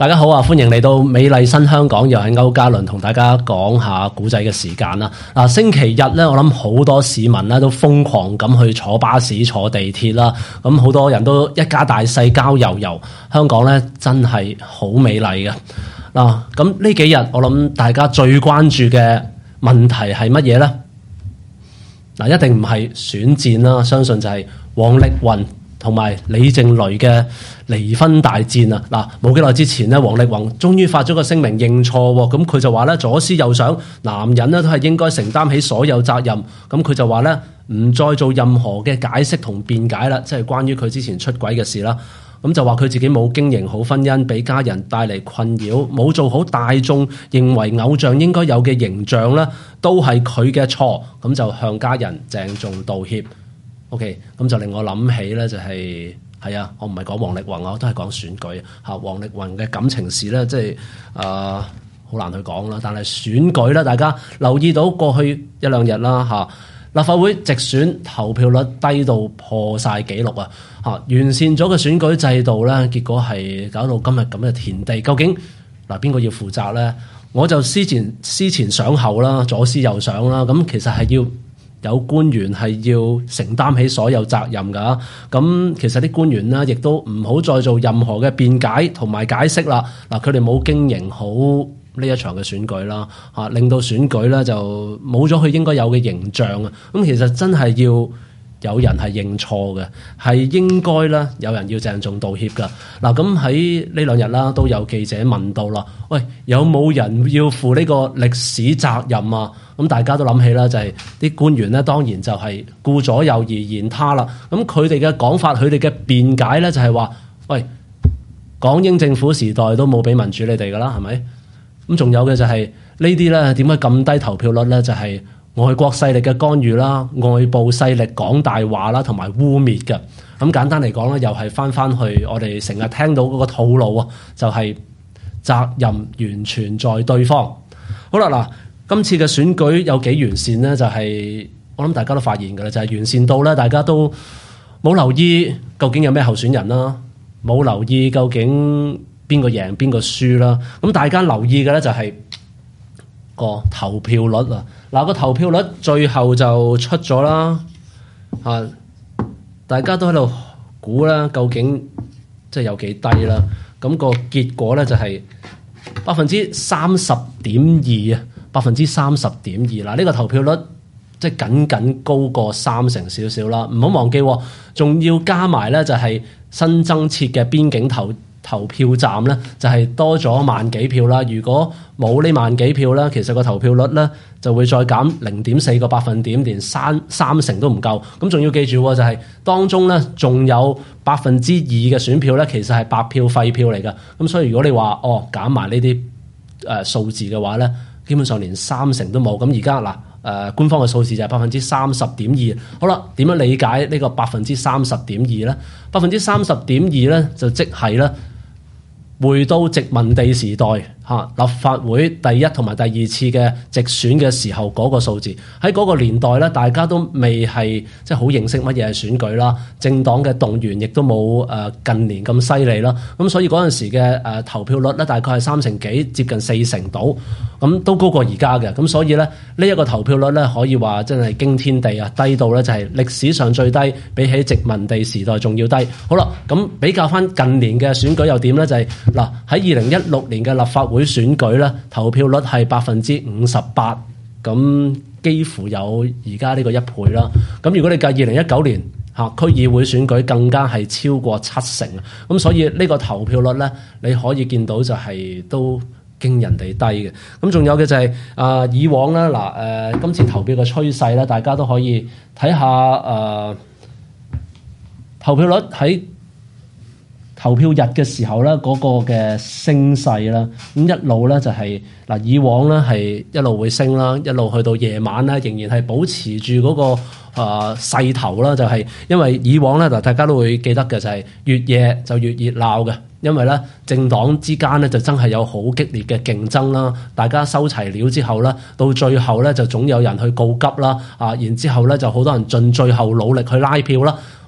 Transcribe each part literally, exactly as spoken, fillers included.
大家好啊！歡迎嚟到美麗新香港，又係歐嘉倫同大家講下古仔嘅時間啦。嗱，星期日咧，我諗好多市民咧都瘋狂咁去坐巴士、坐地鐵啦。咁好多人都一家大細郊遊遊，香港咧真係好美麗嘅。嗱，咁呢幾日我諗大家最關注嘅問題係乜嘢咧？嗱，一定唔係選戰啦，相信就係王力宏同埋李靜蕾嘅離婚大戰啊！嗱，冇幾耐之前咧，王力宏終於發咗個聲明認錯喎，咁佢就話咧左思右想，男人咧都係應該承擔起所有責任。咁佢就話咧唔再做任何嘅解釋同辯解啦，即係關於佢之前出軌嘅事啦。咁就話佢自己冇經營好婚姻，俾家人帶嚟困擾，冇做好大眾認為偶像應該有嘅形象咧，都係佢嘅錯。咁就向家人鄭重道歉。O.K. 咁就令我諗起咧、就是，就係係啊，我唔係講王力宏啊，我都係講選舉嚇。王力宏嘅感情事咧，即係啊好難去講啦。但係選舉咧，大家留意到過去一兩日啦嚇，立法會直選投票率低到破晒紀錄啊嚇，完善咗嘅選舉制度咧，結果係搞到今日咁嘅田地。究竟嗱邊個要負責咧？我就思前思前想後啦，左思右想啦，咁其實係要有官員係要承擔起所有責任㗎，咁其實啲官員呢，亦都唔好再做任何嘅辯解同埋解釋啦。嗱，佢哋冇經營好呢一場嘅選舉啦，嚇令到選舉咧就冇咗佢應該有嘅形象啊。咁其實真係要有人係認錯嘅，係應該咧有人要鄭重道歉㗎。嗱，咁喺呢兩日啦，都有記者問到啦，喂，有冇人要負呢個歷史責任啊？咁大家都諗起啦，就係啲官員咧，當然就係顧左右而言他啦。咁佢哋嘅講法，佢哋嘅辯解咧，就係話：喂，港英政府時代都冇俾民主你哋噶啦，係咪？咁仲有嘅就係呢啲咧，點解咁低投票率咧？就係外國勢力嘅干預啦，外部勢力講大話啦，同埋污蔑嘅。咁簡單嚟講咧，又係翻翻去我哋成日聽到嗰個套路啊，就係責任完全在對方。好啦，嗱。今次嘅選舉有幾完善呢？就係、是、我諗大家都發現㗎啦，就係、是、完善到咧，大家都冇留意究竟有咩候選人啦，冇留意究竟邊個贏邊個輸啦。咁大家留意嘅咧就係個投票率啊！嗱，個投票率最後就出咗啦，啊，大家都喺度估啦，究竟即係有幾低啦？咁、那個結果咧就係百分之三十點二啊！百分之三十點二嗱，呢個投票率即係僅僅高過三成少少啦。唔好忘記，仲要加埋咧就係新增設嘅邊境投投票站咧，就係多咗萬幾票啦。如果冇呢萬幾票咧，其實個投票率咧就會再減零點四個百分點，連三三成都唔夠。咁仲要記住，就係當中咧仲有百分之二嘅選票咧，其實係白票廢票嚟㗎。咁所以如果你話哦減埋呢啲誒數字嘅話咧，基本上連三成都冇。咁而家嗱誒官方嘅數字就係百分之三十點二。好啦，點樣理解呢個百分之三十點二咧？百分之三十點二咧就即係咧回到殖民地時代嚇、啊、立法會第一同埋第二次嘅直選嘅時候嗰個數字。喺嗰個年代咧，大家都未係即係好認識乜嘢係選舉啦，政黨嘅動員亦都冇誒近年咁犀利啦。咁所以嗰陣時嘅誒、呃、投票率咧，大概係三成幾，接近四成度，咁都高過而家嘅。咁所以咧，呢、這、一個投票率咧，可以話真係驚天地啊，低到咧就係歷史上最低，比起殖民地時代仲要低。好啦，咁比較翻近年嘅選舉又點咧？就係、是、嗱喺二零一六年嘅立法會選舉咧，投票率係百分之五十八，咁幾乎有而家呢個一倍啦。咁如果你計二零一九年嚇區議會選舉，更加係超過七成。咁所以呢個投票率咧，你可以見到就係都驚人哋低嘅。咁仲有嘅就係、是、啊、呃、以往啦嗱誒今次投票嘅趨勢咧，大家都可以睇下誒投票率喺投票日嘅時候咧，嗰個嘅升勢啦，咁一路咧就係嗱，以往咧係一路會升啦，一路去到夜晚咧，仍然係保持住嗰個啊勢頭啦，就係因為以往咧嗱，大家都會記得嘅就係越夜就越熱鬧嘅，因為咧政黨之間咧就真係有好激烈嘅競爭啦，大家收齊料之後咧，到最後咧就總有人去告急啦，啊，然之後咧就好多人盡最後努力去拉票啦。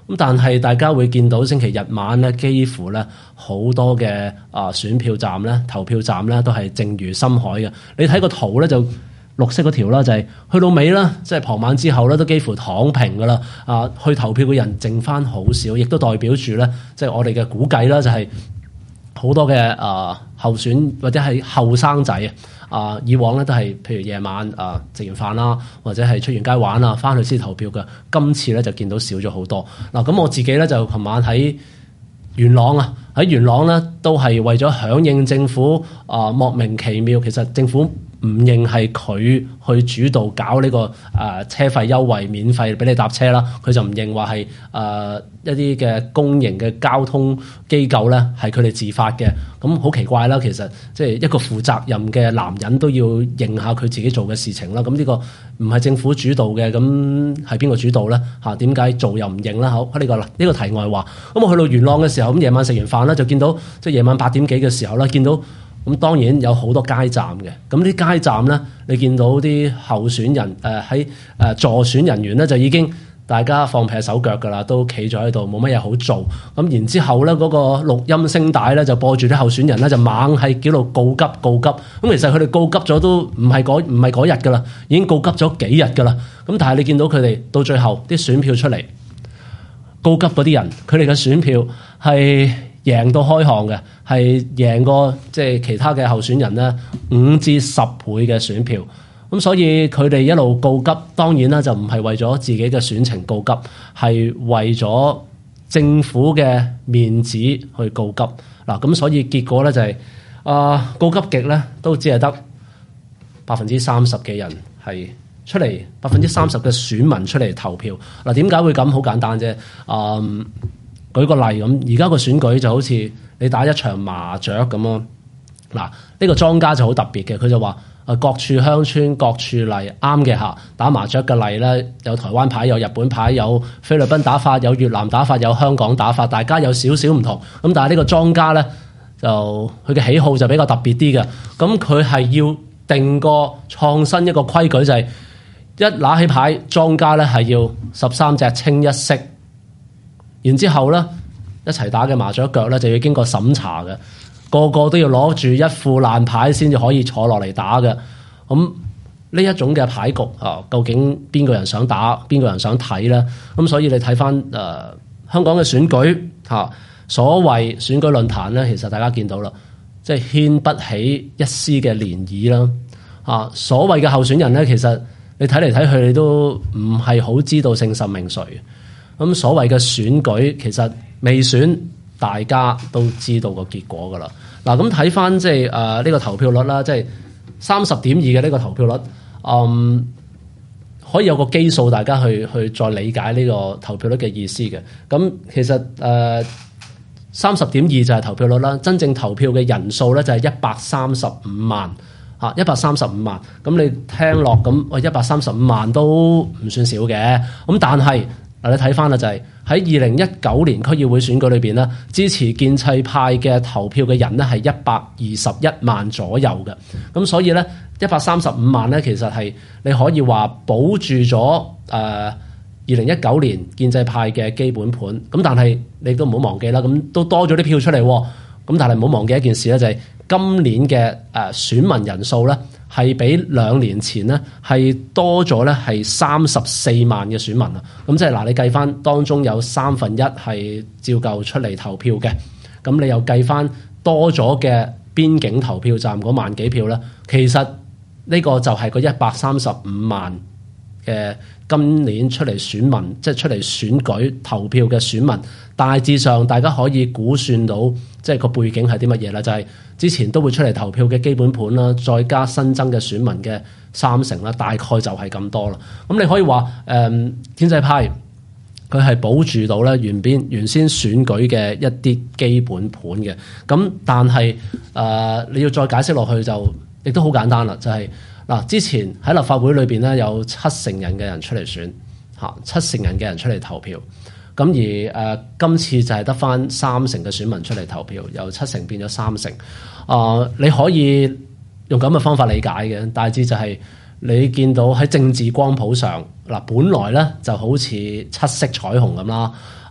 咁但係大家會見到星期日晚咧，幾乎咧好多嘅啊選票站咧、投票站咧都係靜如深海嘅。你睇個圖咧就綠色嗰條啦，就係去到尾啦，即係傍晚之後咧都幾乎躺平噶啦。啊，去投票嘅人剩翻好少，亦都代表住咧，即係我哋嘅估計啦，就係好多嘅啊候選或者係後生仔啊，以往咧都係譬如夜晚啊食完飯啦，或者係出完街玩啊，翻去先投票嘅。今次咧就見到少咗好多。嗱，咁我自己咧就琴晚喺元朗啊，喺元朗咧都係為咗響應政府啊莫名其妙，其實政府唔認係佢去主導搞呢、這個誒、呃、車費優惠免費俾你搭車啦，佢就唔認話係誒一啲嘅公營嘅交通機構咧係佢哋自發嘅，咁好奇怪啦！其實即係一個負責任嘅男人都要認下佢自己做嘅事情啦。咁呢個唔係政府主導嘅，咁係邊個主導咧？嚇點解做又唔認啦？好，呢、這個呢、這個題外話。咁我去到元朗嘅時候，咁夜晚食完飯咧就見到即係夜晚八點幾嘅時候咧，見到。咁當然有好多街站嘅，咁啲街站咧，你見到啲候選人誒喺誒助選人員咧，就已經大家放撇手腳㗎啦，都企咗喺度，冇乜嘢好做。咁然之後咧，嗰、那個錄音聲帶咧就播住啲候選人咧，就猛係叫到告急告急。咁其實佢哋告急咗都唔係嗰唔係嗰日㗎啦，已經告急咗幾日㗎啦。咁但係你見到佢哋到最後啲選票出嚟，告急嗰啲人，佢哋嘅選票係贏到開巷嘅，係贏過即係其他嘅候選人咧五至十倍嘅選票。咁所以佢哋一路告急，當然啦就唔係為咗自己嘅選情告急，係為咗政府嘅面子去告急。嗱，咁所以結果咧就係、是、啊、呃、告急極咧都只係得百分之三十嘅人係出嚟，百分之三十嘅選民出嚟投票。嗱，點解會咁？好簡單啫。嗯。舉個例咁，而家個選舉就好似你打一場麻雀咁咯。嗱，呢個莊家就好特別嘅，佢就話誒各處鄉村各處例，啱嘅嚇。打麻雀嘅例咧，有台灣牌，有日本牌，有菲律賓打法，有越南打法，有香港打法，大家有少少唔同。咁但係呢個莊家咧，就佢嘅喜好就比較特別啲嘅。咁佢係要定個創新一個規矩，就係、是、一拿起牌，莊家咧係要十三隻清一色。然之後咧，一齊打嘅麻雀腳咧就要經過審查嘅，個個都要攞住一副爛牌先至可以坐落嚟打嘅。咁呢一種嘅牌局啊，究竟邊個人想打，邊個人想睇咧？咁所以你睇翻誒香港嘅選舉嚇、啊，所謂選舉論壇咧，其實大家見到啦，即係掀不起一絲嘅漣漪啦。啊，所謂嘅候選人咧，其實你睇嚟睇去，你都唔係好知道姓甚名誰。咁所謂嘅選舉其實未選，大家都知道個結果㗎啦。嗱，咁睇翻即係誒呢個投票率啦，即係三十點二嘅呢個投票率，嗯，可以有個基數，大家去去再理解呢個投票率嘅意思嘅。咁其實誒三十點二就係投票率啦，真正投票嘅人數咧就係一百三十五萬嚇，一百三十五萬。咁你聽落咁，喂一百三十五萬都唔算少嘅。咁但係嗱，你睇翻啦，就係喺二零一九年區議會選舉裏邊咧，支持建制派嘅投票嘅人咧係一百二十一萬左右嘅。咁所以咧，一百三十五萬咧，其實係你可以話保住咗誒二零一九年建制派嘅基本盤。咁但係你都唔好忘記啦，咁都多咗啲票出嚟。咁但係唔好忘記一件事咧，就係今年嘅誒選民人數咧，係比兩年前咧係多咗咧係三十四萬嘅選民啊！咁即係嗱，你計翻當中有三分一係照舊出嚟投票嘅，咁你又計翻多咗嘅邊境投票站嗰萬幾票咧，其實呢個就係個一百三十五萬嘅今年出嚟選民，即係出嚟選舉投票嘅選民，大致上大家可以估算到，即係個背景係啲乜嘢啦？就係之前都會出嚟投票嘅基本盤啦，再加新增嘅選民嘅三成啦，大概就係咁多啦。咁你可以話誒、嗯、建制派佢係保住到咧原邊原先選舉嘅一啲基本盤嘅。咁但係誒、呃、你要再解釋落去就亦都好簡單啦，就係、是。嗱，之前喺立法會裏邊咧有七成人嘅人出嚟選嚇，七成人嘅人出嚟投票，咁而誒、呃、今次就係得返三成嘅選民出嚟投票，由七成變咗三成。啊、呃，你可以用咁嘅方法理解嘅，大致就係你見到喺政治光譜上嗱，本來咧就好似七色彩虹咁啦。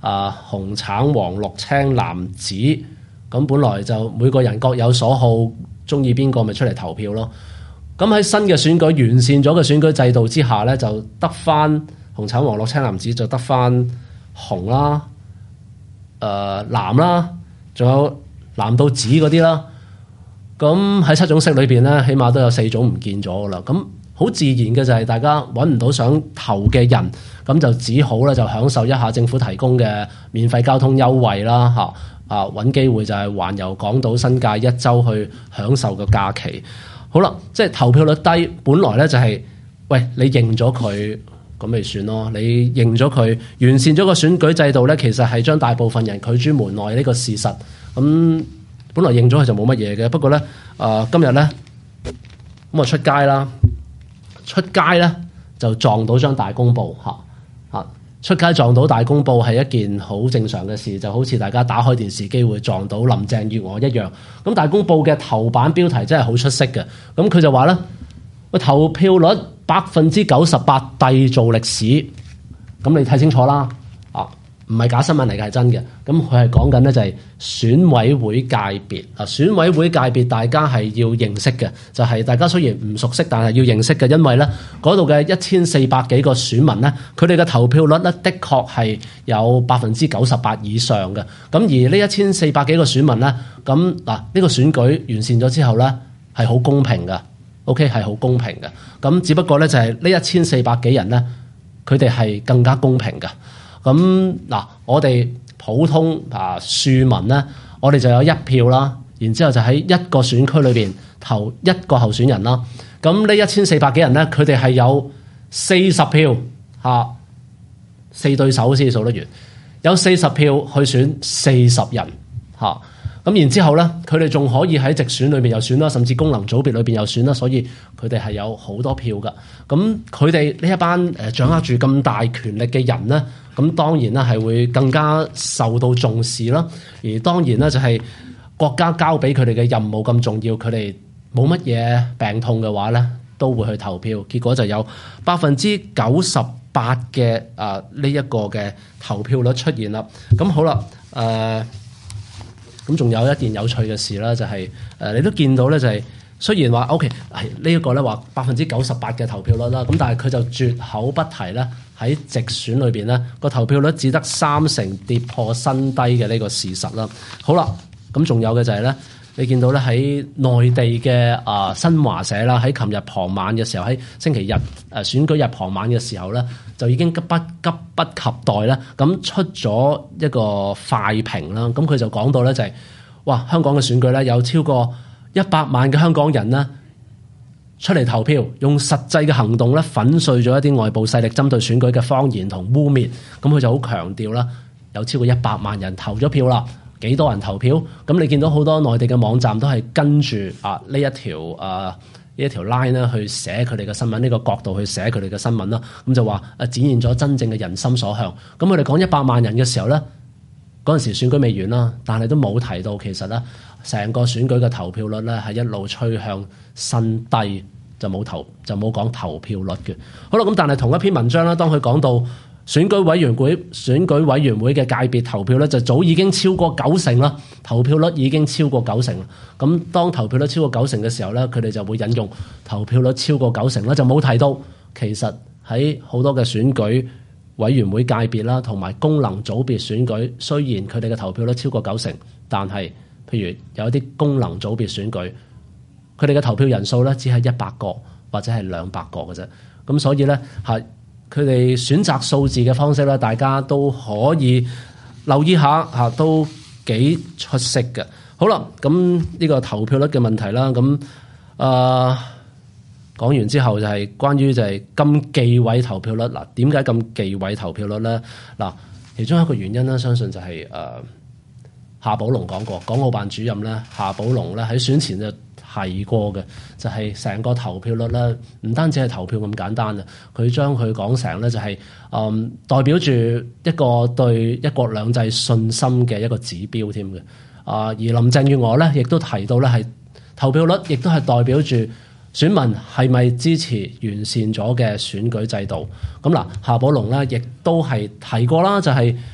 啊紅橙黃綠青藍紫，咁本來就每個人各有所好，中意邊個咪出嚟投票咯。咁喺新嘅選舉完善咗嘅選舉制度之下咧，就得翻紅橙黃綠青藍紫，就得翻紅啦、誒、呃、藍啦，仲有藍到紫嗰啲啦。咁喺七種色裏邊咧，起碼都有四種唔見咗噶啦。咁好自然嘅就係大家揾唔到想投嘅人，咁就只好咧就享受一下政府提供嘅免費交通優惠啦，嚇啊揾機會就係環遊港島新界一週去享受個假期。好啦，即係投票率低，本來咧就係、是、喂你認咗佢咁咪算咯，你認咗佢完善咗個選舉制度咧，其實係將大部分人拒諸門外呢個事實咁。本來認咗佢就冇乜嘢嘅，不過咧，誒、呃、今日咧咁啊出街啦，出街咧就撞到張大公報嚇嚇，出街撞到大公報係一件好正常嘅事，就好似大家打開電視機會撞到林鄭月娥一樣。咁大公報嘅頭版標題真係好出色嘅，咁佢就話咧，個投票率百分之九十八締造歷史，咁你睇清楚啦。唔係假新聞嚟嘅，係真嘅。咁佢係講緊咧就係選委會界別啊，選委會界別大家係要認識嘅，就係、是、大家雖然唔熟悉，但係要認識嘅，因為咧嗰度嘅一千四百幾個選民咧，佢哋嘅投票率咧的確係有百分之九十八以上嘅。咁而呢一千四百幾個選民咧，咁嗱呢個選舉完善咗之後咧係好公平嘅 ，OK 係好公平嘅。咁只不過咧就係呢一千四百幾人咧，佢哋係更加公平嘅。咁嗱，我哋普通啊庶民咧，我哋就有一票啦，然之後就喺一個選區裏邊投一個候選人啦。咁呢一千四百幾人咧，佢哋係有四十票嚇、啊，四對手先數得完，有四十票去選四十人嚇。咁、啊、然之後咧，佢哋仲可以喺直選裏邊又選啦，甚至功能組別裏邊又選啦，所以佢哋係有好多票噶。咁佢哋呢一班誒掌握住咁大權力嘅人咧，咁當然啦係會更加受到重視啦。而當然啦就係國家交俾佢哋嘅任務咁重要，佢哋冇乜嘢病痛嘅話咧，都會去投票。結果就有百分之九十八嘅啊呢一個嘅投票率出現啦。咁好啦，誒、呃。咁仲有一件有趣嘅事啦，就係、是、誒、呃、你都見到咧，就係、是、雖然話 OK 係呢一個咧話百分之九十八嘅投票率啦，咁但係佢就絕口不提咧喺直選裏邊咧個投票率只得三成，跌破新低嘅呢個事實啦。好啦，咁仲有嘅就係、是、咧，你見到咧喺內地嘅啊、呃、新華社啦，喺琴日傍晚嘅時候，喺星期日誒、呃、選舉日傍晚嘅時候咧，就已經急不急不及待咧，咁出咗一個快評啦。咁佢就講到咧就係、是，哇！香港嘅選舉咧有超過一百萬嘅香港人咧出嚟投票，用實際嘅行動咧粉碎咗一啲外部勢力針對選舉嘅謊言同污蔑。咁佢就好強調啦，有超過一百萬人投咗票啦。幾多人投票？咁你見到好多內地嘅網站都係跟住啊呢一條啊。呢一條 line 咧去寫佢哋嘅新聞，呢、這個角度去寫佢哋嘅新聞啦。咁就話啊，展現咗真正嘅人心所向。咁佢哋講一百萬人嘅時候咧，嗰陣時選舉未完啦，但係都冇提到其實咧，成個選舉嘅投票率咧係一路趨向新低，就冇投就冇講投票率嘅。好啦，咁但係同一篇文章啦，當佢講到選舉委員會選舉委員會嘅界別投票咧，就早已經超過九成啦，投票率已經超過九成啦。咁當投票率超過九成嘅時候咧，佢哋就會引用投票率超過九成啦，就冇提到其實喺好多嘅選舉委員會界別啦，同埋功能組別選舉，雖然佢哋嘅投票率超過九成，但係譬如有啲功能組別選舉，佢哋嘅投票人數咧只係一百個或者係兩百個嘅啫。咁所以咧係。佢哋選擇數字嘅方式咧，大家都可以留意下嚇，都幾出色嘅。好啦，咁呢個投票率嘅問題啦，咁啊講完之後就係關於就係咁忌諱投票率嗱，點解咁忌諱投票率咧？嗱，其中一個原因咧，相信就係、是、誒、呃、夏寶龍講過，港澳辦主任咧夏寶龍咧喺選前就提過嘅，就係、是、成個投票率咧，唔單止係投票咁簡單啊！佢將佢講成咧就係、是、誒、嗯、代表住一個對一國兩制信心嘅一個指標添嘅。啊，而林鄭月娥咧亦都提到咧係投票率，亦都係代表住選民係咪支持完善咗嘅選舉制度。咁嗱，夏寶龍咧亦都係提過啦，就係、是、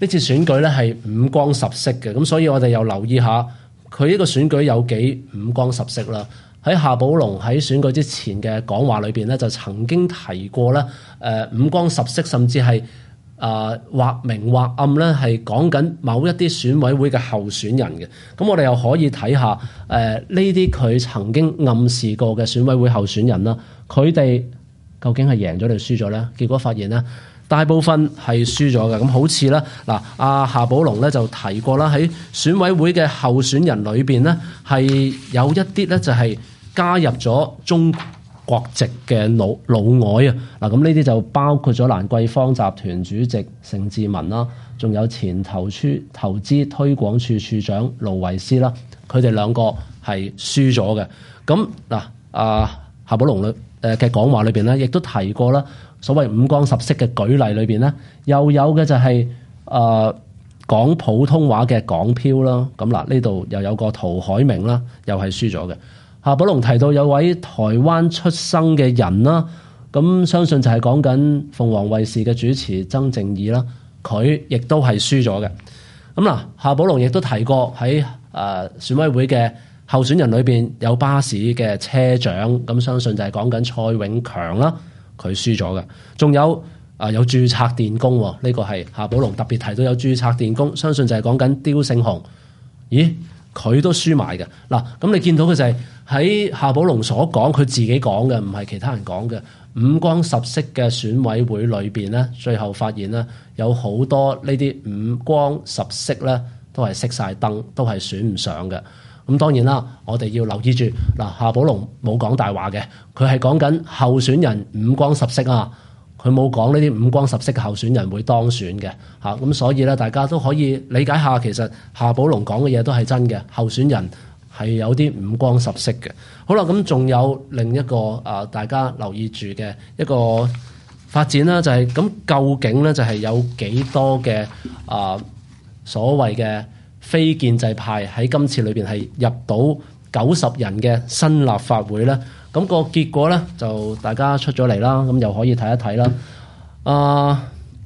呢次選舉咧係五光十色嘅，咁所以我哋又留意下佢呢個選舉有幾五光十色啦。喺夏寶龍喺選舉之前嘅講話裏邊咧，就曾經提過咧，誒、呃、五光十色，甚至係啊或明或暗咧，係講緊某一啲選委會嘅候選人嘅。咁我哋又可以睇下誒呢啲佢曾經暗示過嘅選委會候選人啦，佢哋究竟係贏咗定輸咗咧？結果發現咧，大部分係輸咗嘅。咁好似咧嗱，阿夏寶龍咧就提過啦，喺選委會嘅候選人裏邊咧，係有一啲咧就係加入咗中國籍嘅老老外啊。嗱，咁呢啲就包括咗蘭桂坊集團主席盛智文啦，仲有前投處投資推廣處處長盧維斯啦，佢哋兩個係輸咗嘅。咁嗱，阿夏寶龍誒嘅講話裏邊咧，亦都提過啦，所謂五光十色嘅舉例裏邊咧，又有嘅就係、是、誒、呃、講普通話嘅港漂啦。咁嗱，呢度又有個陶海明啦，又係輸咗嘅。夏寶龍提到有位台灣出生嘅人啦，咁相信就係講緊鳳凰衛視嘅主持曾正義啦，佢亦都係輸咗嘅。咁嗱，夏寶龍亦都提過喺誒、呃、選委會嘅候選人裏邊有巴士嘅車長，咁相信就係講緊蔡永強啦，佢輸咗嘅。仲有啊、呃、有註冊電工，呢、這個係夏寶龍特別提到有註冊電工，相信就係講緊刁勝雄。咦？佢都輸埋嘅。嗱，咁你見到嘅就係喺夏寶龍所講，佢自己講嘅，唔係其他人講嘅。五光十色嘅選委會裏邊咧，最後發現咧有好多呢啲五光十色咧都係熄晒燈，都係選唔上嘅。咁當然啦，我哋要留意住嗱，夏寶龍冇講大話嘅，佢係講緊候選人五光十色啊。佢冇講呢啲五光十色嘅候選人會當選嘅嚇，咁所以咧，大家都可以理解下，其實夏寶龍講嘅嘢都係真嘅，候選人係有啲五光十色嘅。好啦，咁仲有另一個啊，大家留意住嘅一個發展啦，就係咁究竟咧就係有幾多嘅啊所謂嘅非建制派喺今次裏邊係入到九十人嘅新立法會咧？咁個結果咧就大家出咗嚟啦，咁又可以睇一睇啦。啊、呃，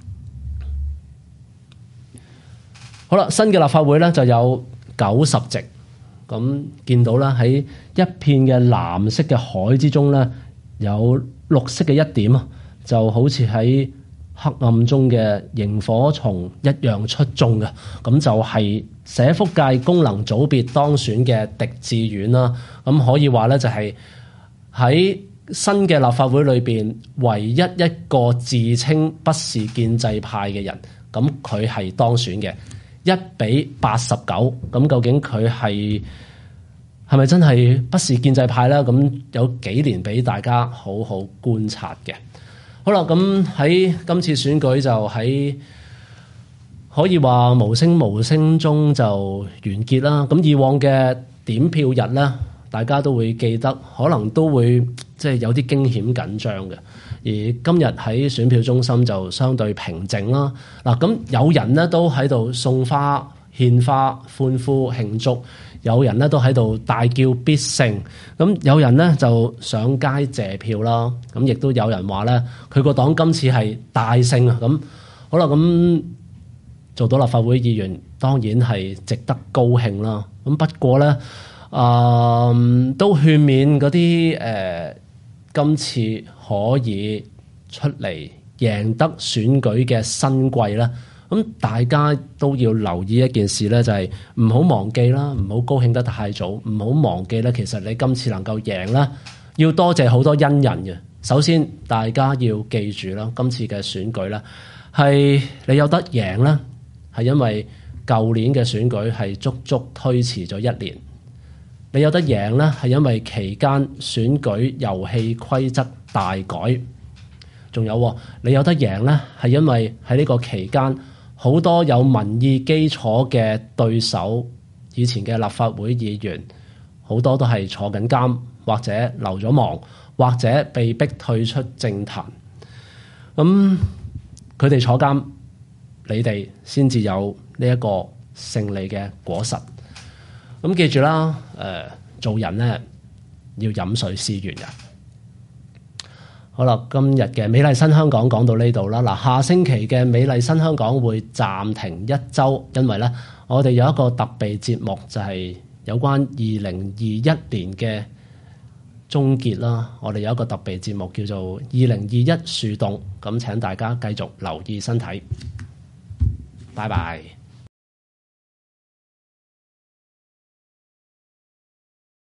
好啦，新嘅立法會咧就有九十席，咁見到啦喺一片嘅藍色嘅海之中咧，有綠色嘅一點啊，就好似喺黑暗中嘅螢火蟲一樣出眾嘅，咁就係社福界功能組別當選嘅狄志遠啦。咁可以話咧就係、是。喺新嘅立法會裏邊，唯一一個自稱不是建制派嘅人，咁佢係當選嘅，一比八十九。咁究竟佢係係咪真係不是建制派咧？咁有幾年俾大家好好觀察嘅。好啦，咁喺今次選舉就喺可以話無聲無聲中就完結啦。咁以往嘅點票日咧，大家都會記得，可能都會即係有啲驚險緊張嘅。而今日喺選票中心就相對平靜啦。嗱，咁有人呢都喺度送花、獻花、歡呼慶祝；有人呢都喺度大叫必勝。咁有人呢就上街謝票啦。咁亦都有人話咧，佢個黨今次係大勝啊！咁好啦，咁做到立法會議員當然係值得高興啦。咁不過咧，啊、嗯，都勸勉嗰啲誒，今次可以出嚟贏得選舉嘅新貴啦。咁大家都要留意一件事咧，就係唔好忘記啦，唔好高興得太早，唔好忘記咧，其實你今次能夠贏啦，要多謝好多恩人嘅。首先，大家要記住啦，今次嘅選舉咧，係你有得贏啦，係因為舊年嘅選舉係足足推遲咗一年。你有得贏咧，係因為期間選舉遊戲規則大改，仲有你有得贏咧，係因為喺呢個期間好多有民意基礎嘅對手，以前嘅立法會議員好多都係坐緊監，或者流咗亡，或者被逼退出政壇。咁佢哋坐監，你哋先至有呢一個勝利嘅果實。咁記住啦，誒、呃、做人咧要飲水思源嘅。 好啦，今日嘅美麗新香港講到呢度啦。嗱，下星期嘅美麗新香港會暫停一週，因為咧我哋有一個特備節目，就係有關二零二一年嘅終結啦。我哋有一個特備節目叫做二零二一樹洞，咁請大家繼續留意身體。拜拜。